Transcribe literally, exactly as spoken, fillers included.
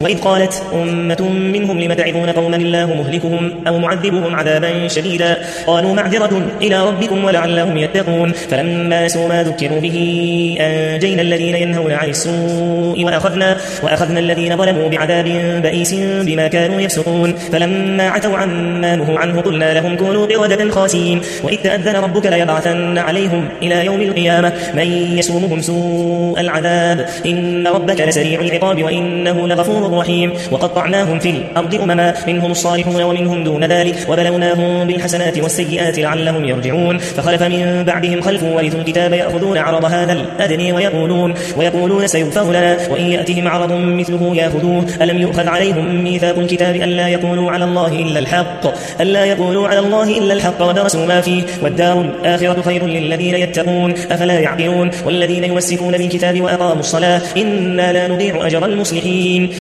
وإذ قالت أمة منهم لم تعظون قوما الله مهلكهم أو معذبهم عذابا شديدا قالوا معذرة إلى ربكم ولعلهم يتقون فلما نسوا ما ذكروا به أنجينا الذين ينهون عن السوء وأخذنا, وأخذنا الذين ظلموا بعذاب بئيس بما كانوا يفسقون فلما عتوا عما نهوا عنه قلنا لهم كونوا قردة خاسئين وإذ تأذن ربك ليبعثن عليهم إلى يوم القيامة من يسومهم سوء العذاب إن ربك لسريع العقاب وإنه لغفور رحيم وقطعناهم في الأرض أمما منهم الصالحون ومنهم دون ذلك وبلوناهم بالحسنات والسيئات لعلهم يرجعون فخلف من بعدهم خلف ورثوا الكتاب يأخذون عرض هذا الأدنى ويقولون, ويقولون سيغفر لنا وإن يأتهم عرض مثله يأخذوه ألم يؤخذ عليهم ميثاق الكتاب ألا يقولوا على الله إلا الحق ألا يقولوا على الله إلا الحق ودرسوا ما فيه والدار الآخرة خير للذين يتقون أفلا يعقلون والذين يمسكون بالكتاب وأقاموا الصلاة إنا لا نضيع أجر المصلحين